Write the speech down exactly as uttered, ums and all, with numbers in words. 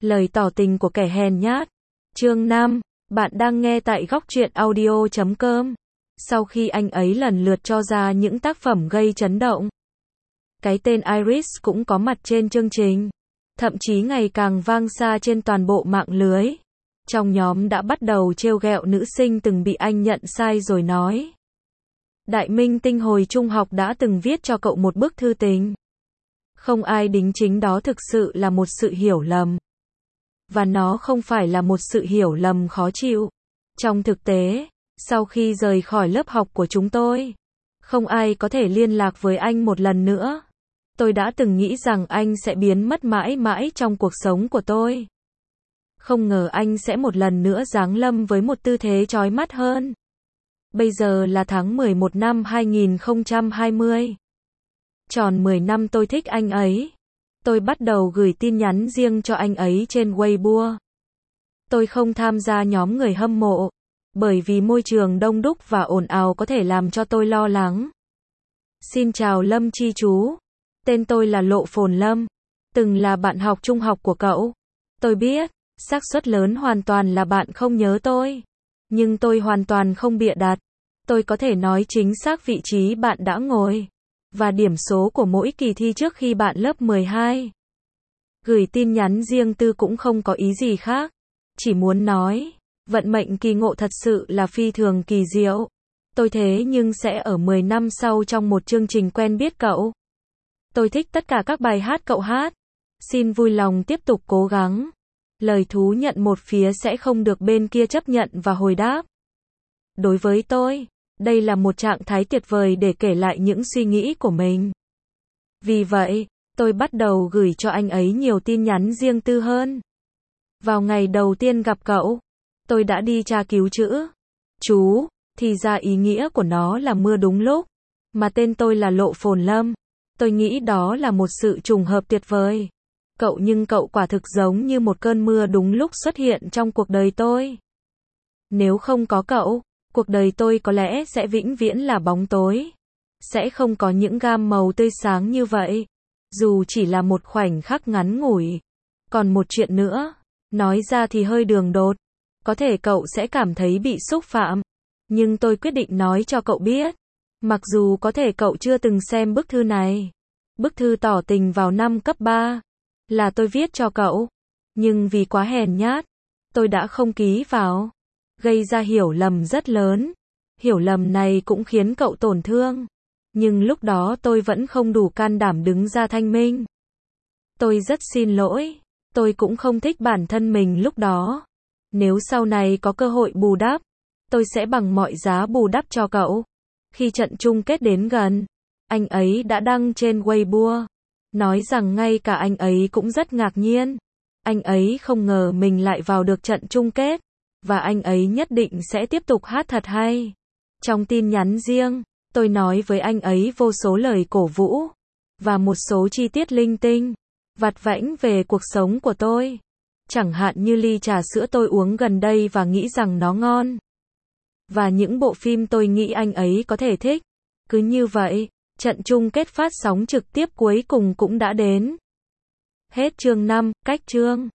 Lời tỏ tình của kẻ hèn nhát. Chương năm. Bạn đang nghe tại góc truyện audio chấm com. Sau khi anh ấy lần lượt cho ra những tác phẩm gây chấn động, cái tên Iris cũng có mặt trên chương trình, thậm chí ngày càng vang xa trên toàn bộ mạng lưới. Trong nhóm đã bắt đầu trêu ghẹo nữ sinh từng bị anh nhận sai rồi nói: đại minh tinh hồi trung học đã từng viết cho cậu một bức thư tình. Không ai đính chính đó thực sự là một sự hiểu lầm. Và nó không phải là một sự hiểu lầm khó chịu. Trong thực tế, sau khi rời khỏi lớp học của chúng tôi, không ai có thể liên lạc với anh một lần nữa. Tôi đã từng nghĩ rằng anh sẽ biến mất mãi mãi trong cuộc sống của tôi. Không ngờ anh sẽ một lần nữa giáng lâm với một tư thế chói mắt hơn. Bây giờ là tháng mười một năm hai nghìn không trăm hai mươi. Tròn mười năm tôi thích anh ấy. Tôi bắt đầu gửi tin nhắn riêng cho anh ấy trên Weibo. Tôi không tham gia nhóm người hâm mộ, bởi vì môi trường đông đúc và ồn ào có thể làm cho tôi lo lắng. Xin chào Lâm Chi chú. Tên tôi là Lộ Phồn Lâm, từng là bạn học trung học của cậu. Tôi biết, xác suất lớn hoàn toàn là bạn không nhớ tôi. Nhưng tôi hoàn toàn không bịa đặt. Tôi có thể nói chính xác vị trí bạn đã ngồi và điểm số của mỗi kỳ thi trước khi bạn lớp mười hai. Gửi tin nhắn riêng tư cũng không có ý gì khác. Chỉ muốn nói, vận mệnh kỳ ngộ thật sự là phi thường kỳ diệu. Tôi thế nhưng sẽ ở mười năm sau trong một chương trình quen biết cậu. Tôi thích tất cả các bài hát cậu hát. Xin vui lòng tiếp tục cố gắng. Lời thú nhận một phía sẽ không được bên kia chấp nhận và hồi đáp. Đối với tôi, đây là một trạng thái tuyệt vời để kể lại những suy nghĩ của mình. Vì vậy, tôi bắt đầu gửi cho anh ấy nhiều tin nhắn riêng tư hơn. Vào ngày đầu tiên gặp cậu, tôi đã đi tra cứu chữ chú, thì ra ý nghĩa của nó là mưa đúng lúc, mà tên tôi là Lộ Phồn Lâm. Tôi nghĩ đó là một sự trùng hợp tuyệt vời. Cậu nhưng cậu quả thực giống như một cơn mưa đúng lúc xuất hiện trong cuộc đời tôi. Nếu không có cậu, cuộc đời tôi có lẽ sẽ vĩnh viễn là bóng tối. Sẽ không có những gam màu tươi sáng như vậy. Dù chỉ là một khoảnh khắc ngắn ngủi. Còn một chuyện nữa, nói ra thì hơi đường đột. Có thể cậu sẽ cảm thấy bị xúc phạm. Nhưng tôi quyết định nói cho cậu biết. Mặc dù có thể cậu chưa từng xem bức thư này. Bức thư tỏ tình vào năm cấp ba. Là tôi viết cho cậu. Nhưng vì quá hèn nhát, tôi đã không ký vào. Gây ra hiểu lầm rất lớn. Hiểu lầm này cũng khiến cậu tổn thương. Nhưng lúc đó tôi vẫn không đủ can đảm đứng ra thanh minh. Tôi rất xin lỗi. Tôi cũng không thích bản thân mình lúc đó. Nếu sau này có cơ hội bù đắp, tôi sẽ bằng mọi giá bù đắp cho cậu. Khi trận chung kết đến gần, anh ấy đã đăng trên Weibo, nói rằng ngay cả anh ấy cũng rất ngạc nhiên. Anh ấy không ngờ mình lại vào được trận chung kết, và anh ấy nhất định sẽ tiếp tục hát thật hay. Trong tin nhắn riêng, tôi nói với anh ấy vô số lời cổ vũ, và một số chi tiết linh tinh, vặt vãnh về cuộc sống của tôi. Chẳng hạn như ly trà sữa tôi uống gần đây và nghĩ rằng nó ngon. Và những bộ phim tôi nghĩ anh ấy có thể thích. Cứ như vậy, trận chung kết phát sóng trực tiếp cuối cùng cũng đã đến. Hết chương năm, cách chương.